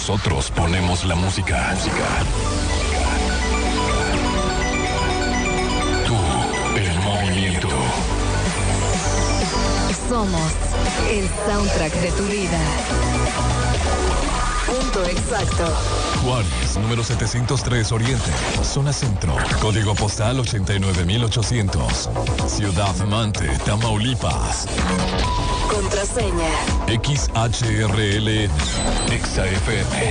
Nosotros ponemos la música. Tú, el movimiento. Somos el soundtrack de tu vida. Punto exacto. Juárez, número 703 Oriente, zona centro. Código postal 89800. Ciudad Mante, Tamaulipas. Contraseña. XHRLN. XAFM.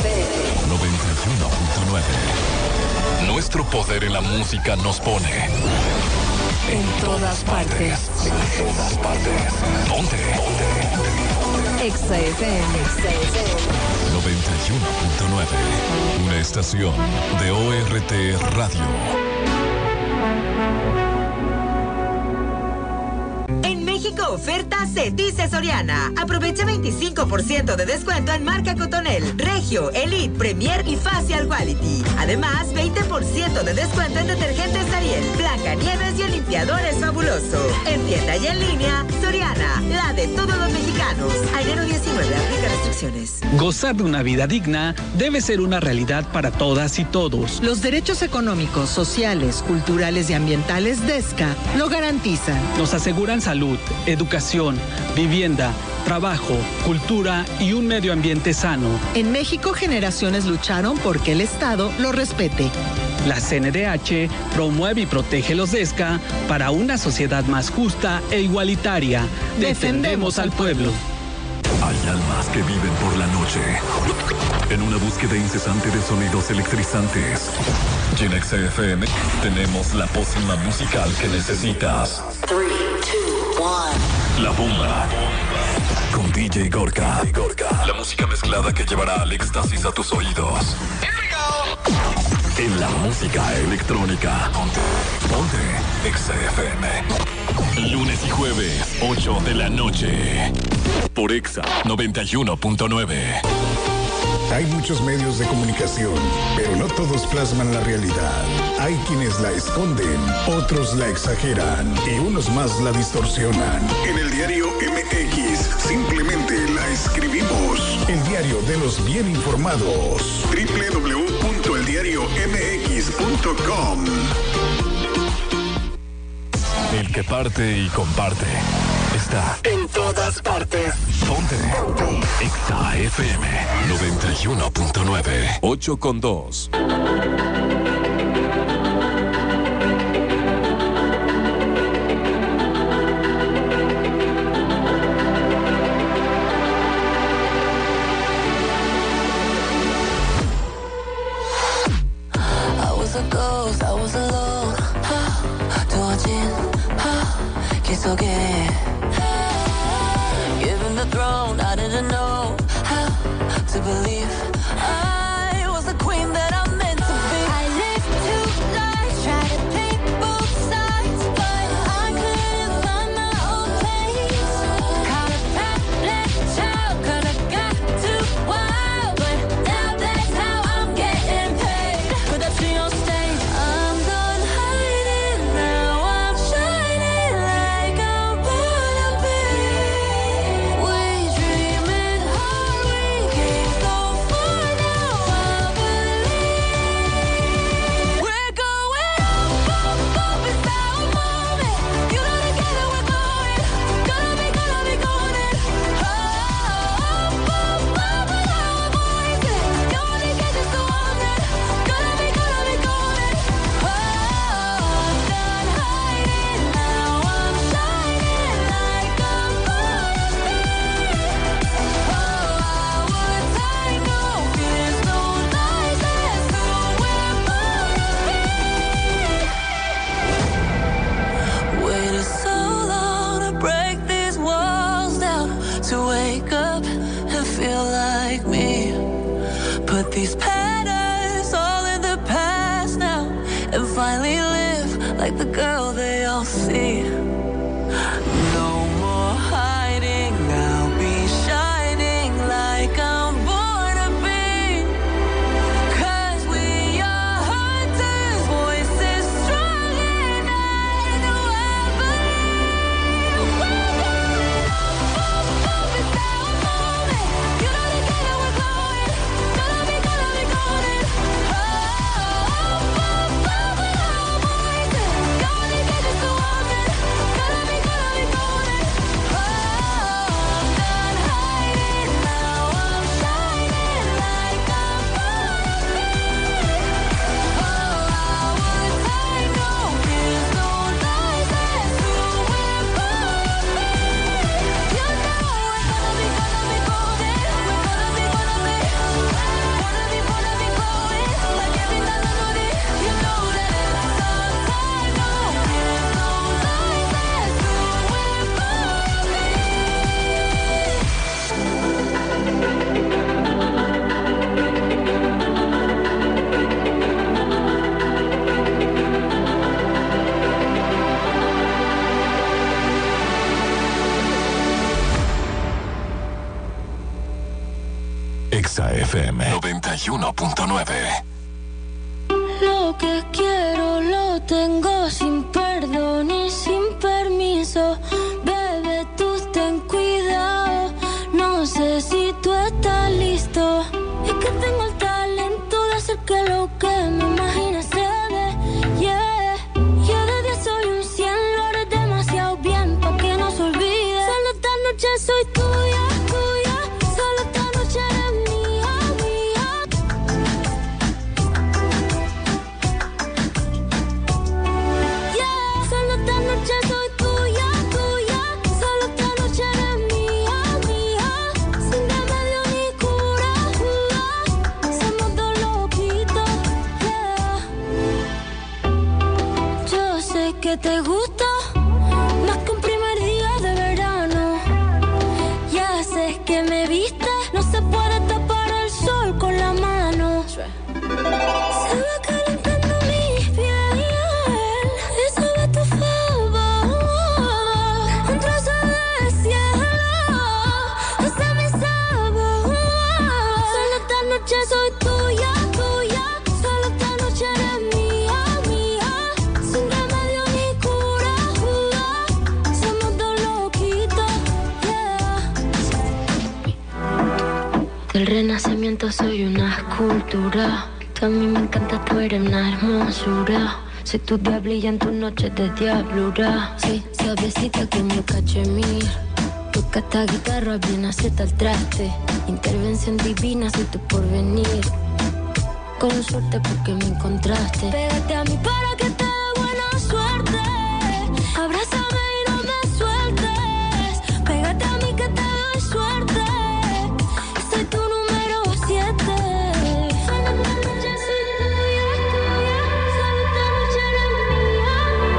91.9. Nuestro poder en la música nos pone En todas partes. En todas partes. Ponte. XFM. 91.9. Una estación de ORT Radio. Oferta se dice Soriana. Aprovecha 25% de descuento en marca Cotonel, Regio, Elite, Premier y Facial Quality. Además, 20% de descuento en detergentes Ariel, Blancanieves y el limpiadores Fabuloso. En tienda y en línea, Soriana, la de todos los mexicanos. A enero 19, aplica restricciones. Gozar de una vida digna debe ser una realidad para todas y todos. Los derechos económicos, sociales, culturales y ambientales de ESCA lo garantizan. Nos aseguran salud, educación, vivienda, trabajo, cultura y un medio ambiente sano. En México, generaciones lucharon porque el Estado lo respete. La CNDH promueve y protege los DESCA para una sociedad más justa e igualitaria. Defendemos al pueblo. Hay almas que viven por la noche, en una búsqueda incesante de sonidos electrizantes. Y en XFM tenemos la pócima musical que necesitas. 3, 2, 1. La bomba. Con DJ Gorka. La música mezclada que llevará al éxtasis a tus oídos. En la música electrónica. Ponte XFM. Lunes y jueves, 8 de la noche. Por Exa 91.9. Hay muchos medios de comunicación, pero no todos plasman la realidad. Hay quienes la esconden, otros la exageran y unos más la distorsionan. En el diario MX simplemente la escribimos. El diario de los bien informados. www.eldiariomx.com. El que parte y comparte está En todas partes. Ponte Exa FM 91.9. 8:2. Given the throne, I didn't know how to believe I was the queen that I'm meant to be. I lived two lives, tried to take both sides, but I couldn't find my own place. Caught a left child, could've got too wild, but now that's how I'm getting paid. Put that shit on stage, I'm done hiding now, I'm shining like I'm born to be. We dreaming hard, we came so far, now I believe we're going up, up, up, it's our moment. You know together we're going, gonna be going it. Up, up, up, with our voices. You only get this so often, gonna be going it. Oh, I'm done hiding now, I'm shining like I'm born to be. Oh, our time, no fears, no lies, that's who we're born to be. Waited so long to break these walls down, to wake up and feel like me. Put these patterns all in the past now, and finally live like the girl they all see. No more hiding, I'll be shining like I'm born to be. 'Cause we are hunters, voices strong and I know I believe we're going up, up, up, it's our moment. You know together we're going, Exa FM 91.9. Lo que quiero lo tengo sin perdón y sin permiso. Bebé, tú ten cuidado. No sé si tú estás listo. Es que tengo el talento de hacer que lo que me imagine se dé. Yeah, yo de 10 soy un 100, lo haré demasiado bien pa' que no se olvide. Solo esta noche soy tuya, tuya. Solo esta noche eres mía, mía. Yeah, solo esta noche soy tuya, tuya. Solo esta noche eres mía, mía. Sin remedio ni cura, somos dos loquitos, yeah. Yo sé que te gusta más que un primer día de verano. Ya sé que me viste, no se puede tapar el sol con la mano. Se va calentando mi piel, eso de tu favor. Un trozo de cielo, ese es mi sabor. Solo esta noche soy tuya, tuya. Solo esta noche eres mía, mía. Sin remedio ni cura, somos dos loquitos, yeah. Del renacimiento soy una escultura. Tú a mí me encanta, tú eres una hermosura. Soy tu diablilla en tus noches de diablura. Sí, suavecita como el cachemir. Toca esta guitarra bien acierta al traste. Intervención divina, soy tu porvenir. Con suerte porque me encontraste. Pégate a mí para que te dé buena suerte. Abrázame y no me sueltes. Pégate a mí que te doy suerte. Soy tu número 7. Solo esta noche soy tuya, tuya. Solo esta noche eres mía,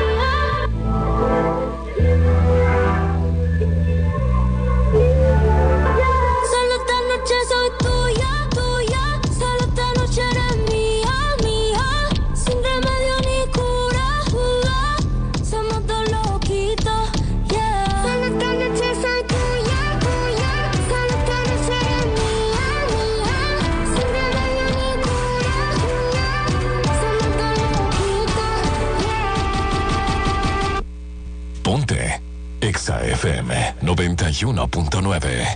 mía. Solo esta noche soy tuya, tuya. Solo esta noche eres mía, mía. Sin remedio ni cura, somos dos loquitos, yeah. Solo esta noche soy tuya, tuya. Solo esta noche eres mía, mía. Sin remedio ni cura, somos dos loquitos, yeah. Ponte Exa FM 91.9.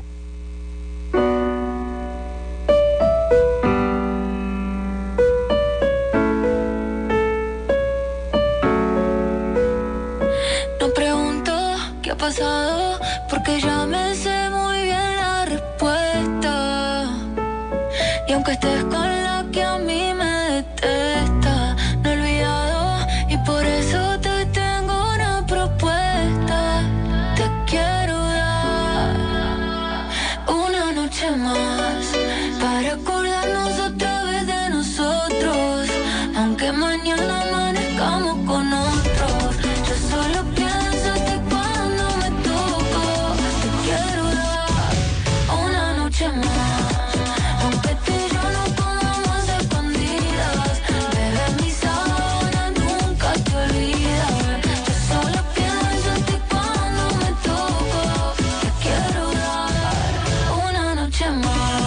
No pregunto qué ha pasado, porque ya me sé muy bien la respuesta. Y aunque estés con la que a mí me detesta, no he olvidado y por eso te tengo una propuesta. Te quiero dar una noche más para acordarnos otra vez de nosotros, aunque mañana amanezcamos con otros. Yo solo pienso en ti cuando me toco. Te quiero dar una noche más, aunque tú y yo no podamos escondidas. Bebé, mi sábana nunca te olvida. Yo solo pienso en ti cuando me toco. Te quiero dar una noche más.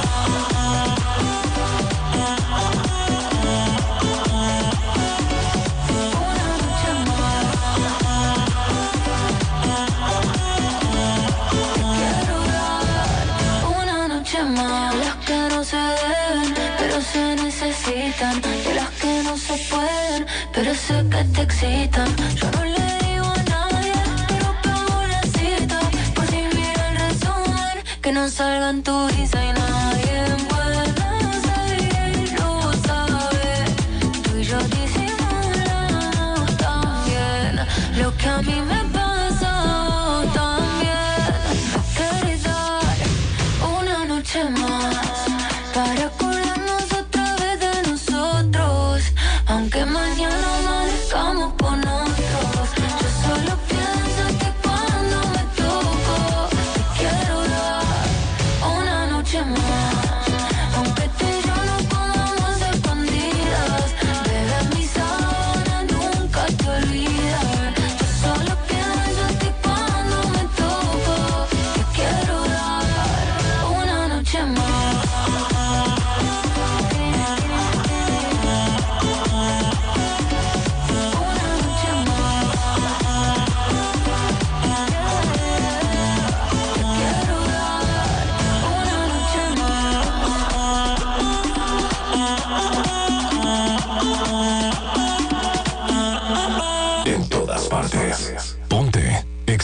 Una noche más. Las que no se deben, pero se necesitan. De las que no se pueden, pero sé que te excitan. Yo no le digo a nadie, pero pago la cita. Por si mira el resumen, que no salga en tu visa y nadie puede seguir, lo sabe. Tú y yo disimulamos también lo que a mí me pasa también. Querer dar una noche más para acordarnos otra vez de nosotros, aunque mañana amanezcamos con otros. Yo solo pienso en ti cuando me toco. Te quiero dar una noche más, aunque tú y yo no podamos escondidas. Bebé, mi sábana nunca te olvida. Yo solo pienso en ti cuando me toco. Te quiero dar una noche más.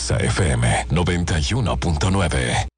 Exa FM 91.9.